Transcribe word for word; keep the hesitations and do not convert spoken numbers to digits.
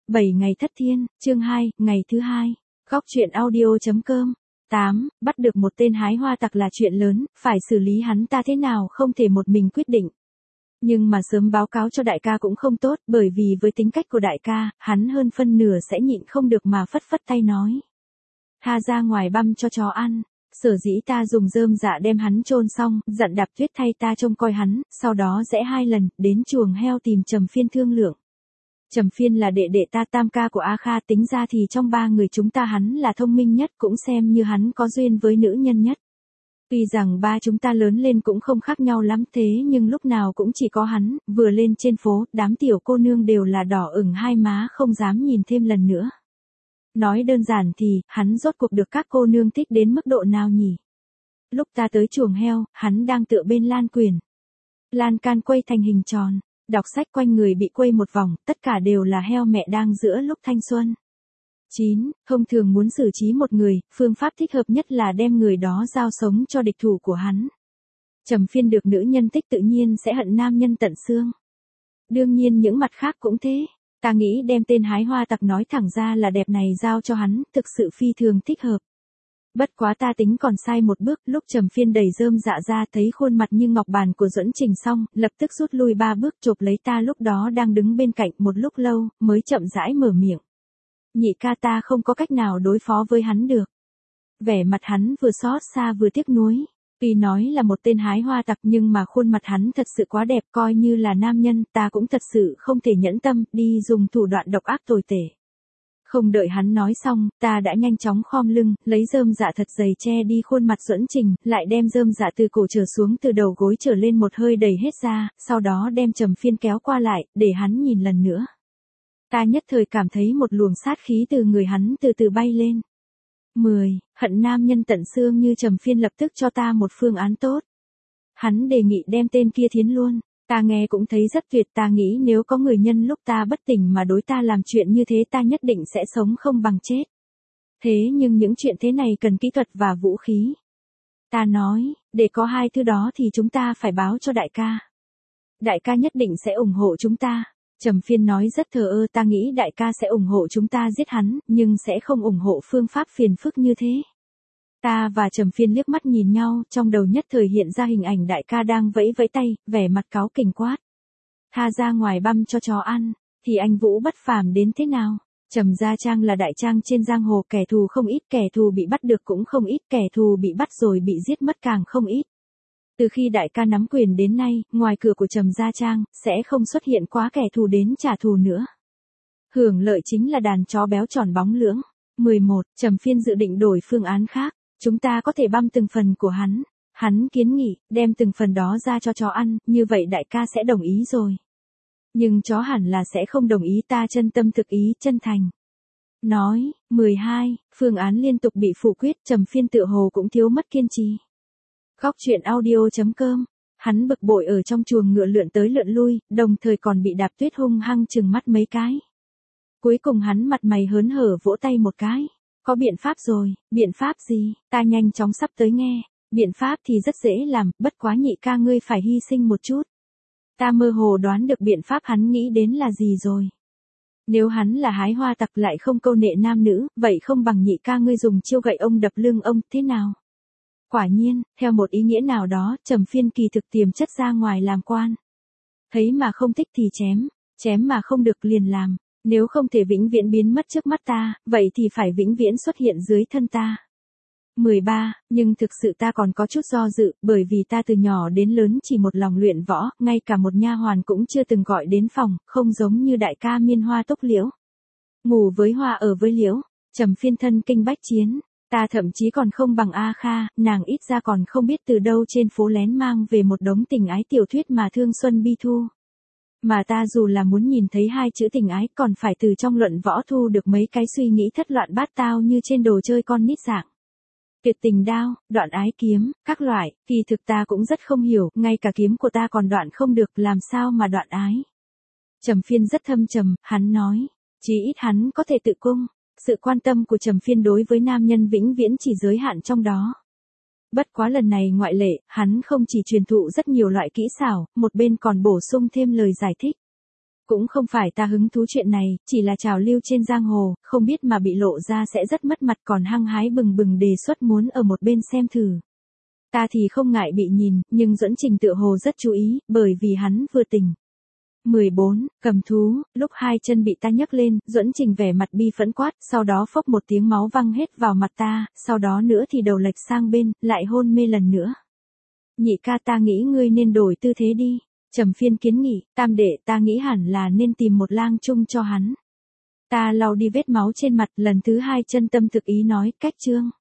bảy ngày thất thiên, chương hai, ngày thứ hai. Góc truyện audio.com. tám. Bắt được một tên hái hoa tặc là chuyện lớn, phải xử lý hắn ta thế nào không thể một mình quyết định. Nhưng mà sớm báo cáo cho đại ca cũng không tốt, bởi vì với tính cách của đại ca, hắn hơn phân nửa sẽ nhịn không được mà phất phất tay nói. Tha ra ngoài băm cho chó ăn. Sở dĩ ta dùng rơm dạ đem hắn chôn xong, dặn Đạp Tuyết thay ta trông coi hắn, sau đó rẽ hai lần, đến chuồng heo tìm Trầm Phiên thương lượng. Trầm Phiên là đệ đệ ta tam ca của A Kha, tính ra thì trong ba người chúng ta hắn là thông minh nhất, cũng xem như hắn có duyên với nữ nhân nhất. Tuy rằng ba chúng ta lớn lên cũng không khác nhau lắm thế nhưng lúc nào cũng chỉ có hắn, vừa lên trên phố, đám tiểu cô nương đều là đỏ ửng hai má không dám nhìn thêm lần nữa. Nói đơn giản thì, hắn rốt cuộc được các cô nương thích đến mức độ nào nhỉ? Lúc ta tới chuồng heo, hắn đang tựa bên lan quyền. Lan can quay thành hình tròn, đọc sách quanh người bị quay một vòng, tất cả đều là heo mẹ đang giữa lúc thanh xuân. chín. Thông thường muốn xử trí một người, phương pháp thích hợp nhất là đem người đó giao sống cho địch thủ của hắn. Trầm Phiên được nữ nhân thích tự nhiên sẽ hận nam nhân tận xương. Đương nhiên những mặt khác cũng thế. Ta nghĩ đem tên hái hoa tặc nói thẳng ra là đẹp này giao cho hắn, thực sự phi thường thích hợp. Bất quá ta tính còn sai một bước, lúc Trầm Phiên đầy rơm dạ ra thấy khuôn mặt như ngọc bàn của Duẫn Trình xong, lập tức rút lui ba bước chộp lấy ta lúc đó đang đứng bên cạnh một lúc lâu, mới chậm rãi mở miệng. Nhị ca, ta không có cách nào đối phó với hắn được. Vẻ mặt hắn vừa xót xa vừa tiếc nuối. Tuy nói là một tên hái hoa tặc nhưng mà khuôn mặt hắn thật sự quá đẹp, coi như là nam nhân ta cũng thật sự không thể nhẫn tâm đi dùng thủ đoạn độc ác tồi tệ. Không đợi hắn nói xong, ta đã nhanh chóng khom lưng, lấy rơm dạ thật dày che đi khuôn mặt Duẫn Trình, lại đem rơm dạ từ cổ trở xuống từ đầu gối trở lên một hơi đầy hết ra, sau đó đem Trầm Phiên kéo qua lại, để hắn nhìn lần nữa. Ta nhất thời cảm thấy một luồng sát khí từ người hắn từ từ bay lên. mười. Hận nam nhân tận xương như Trầm Phiên lập tức cho ta một phương án tốt. Hắn đề nghị đem tên kia thiến luôn. Ta nghe cũng thấy rất tuyệt, ta nghĩ nếu có người nhân lúc ta bất tỉnh mà đối ta làm chuyện như thế ta nhất định sẽ sống không bằng chết. Thế nhưng những chuyện thế này cần kỹ thuật và vũ khí. Ta nói, để có hai thứ đó thì chúng ta phải báo cho đại ca. Đại ca nhất định sẽ ủng hộ chúng ta. Trầm Phiên nói rất thờ ơ, ta nghĩ đại ca sẽ ủng hộ chúng ta giết hắn, nhưng sẽ không ủng hộ phương pháp phiền phức như thế. Ta và Trầm Phiên liếc mắt nhìn nhau, trong đầu nhất thời hiện ra hình ảnh đại ca đang vẫy vẫy tay, vẻ mặt cáu kỉnh quát. Tha ra ngoài băm cho chó ăn, thì anh Vũ bất phàm đến thế nào? Trầm Gia Trang là đại trang trên giang hồ, kẻ thù không ít, kẻ thù bị bắt được cũng không ít, kẻ thù bị bắt rồi bị giết mất càng không ít. Từ khi đại ca nắm quyền đến nay, ngoài cửa của Trầm Gia Trang, sẽ không xuất hiện quá kẻ thù đến trả thù nữa. Hưởng lợi chính là đàn chó béo tròn bóng lưỡng. mười một. Trầm Phiên dự định đổi phương án khác. Chúng ta có thể băm từng phần của hắn. Hắn kiến nghị, đem từng phần đó ra cho chó ăn, như vậy đại ca sẽ đồng ý rồi. Nhưng chó hẳn là sẽ không đồng ý, ta chân tâm thực ý, chân thành. Nói. mười hai. Phương án liên tục bị phủ quyết, Trầm Phiên tựa hồ cũng thiếu mất kiên trì. Góc truyện audio.com. Hắn bực bội ở trong chuồng ngựa lượn tới lượn lui, đồng thời còn bị Đạp Tuyết hung hăng chừng mắt mấy cái. Cuối cùng hắn mặt mày hớn hở vỗ tay một cái. Có biện pháp rồi. Biện pháp gì? Ta nhanh chóng sắp tới nghe. Biện pháp thì rất dễ làm, bất quá nhị ca ngươi phải hy sinh một chút. Ta mơ hồ đoán được biện pháp hắn nghĩ đến là gì rồi. Nếu hắn là hái hoa tặc lại không câu nệ nam nữ, vậy không bằng nhị ca ngươi dùng chiêu gậy ông đập lưng ông, thế nào? Quả nhiên, theo một ý nghĩa nào đó, Trầm Phiên kỳ thực tiềm chất ra ngoài làm quan. Thấy mà không thích thì chém, chém mà không được liền làm. Nếu không thể vĩnh viễn biến mất trước mắt ta, vậy thì phải vĩnh viễn xuất hiện dưới thân ta. mười ba. Nhưng thực sự ta còn có chút do dự, bởi vì ta từ nhỏ đến lớn chỉ một lòng luyện võ, ngay cả một nha hoàn cũng chưa từng gọi đến phòng, không giống như đại ca Miên Hoa Túc Liễu. Ngủ với hoa ở với liễu, Trầm Phiên thân kinh bách chiến. Ta thậm chí còn không bằng A Kha, nàng ít ra còn không biết từ đâu trên phố lén mang về một đống tình ái tiểu thuyết mà thương xuân bi thu. Mà ta dù là muốn nhìn thấy hai chữ tình ái còn phải từ trong luận võ thu được mấy cái suy nghĩ thất loạn bát tao như trên đồ chơi con nít dạng. Tuyệt tình đao, đoạn ái kiếm, các loại, kỳ thực ta cũng rất không hiểu, ngay cả kiếm của ta còn đoạn không được, làm sao mà đoạn ái. Trầm Phiên rất thâm trầm, hắn nói, chí ít hắn có thể tự cung. Sự quan tâm của Trầm Phiên đối với nam nhân vĩnh viễn chỉ giới hạn trong đó. Bất quá lần này ngoại lệ, hắn không chỉ truyền thụ rất nhiều loại kỹ xảo, một bên còn bổ sung thêm lời giải thích. Cũng không phải ta hứng thú chuyện này, chỉ là trào lưu trên giang hồ, không biết mà bị lộ ra sẽ rất mất mặt, còn hăng hái bừng bừng đề xuất muốn ở một bên xem thử. Ta thì không ngại bị nhìn, nhưng Duẫn Trình tựa hồ rất chú ý, bởi vì hắn vừa tỉnh. mười bốn. Cầm thú, lúc hai chân bị ta nhấc lên, Duẫn Trình vẻ mặt bi phẫn quát, sau đó phốc một tiếng máu văng hết vào mặt ta, sau đó nữa thì đầu lệch sang bên, lại hôn mê lần nữa. Nhị ca, ta nghĩ ngươi nên đổi tư thế đi. Trầm Phiên kiến nghị, tam đệ, ta nghĩ hẳn là nên tìm một lang chung cho hắn. Ta lau đi vết máu trên mặt, lần thứ hai chân tâm thực ý nói, cách chương.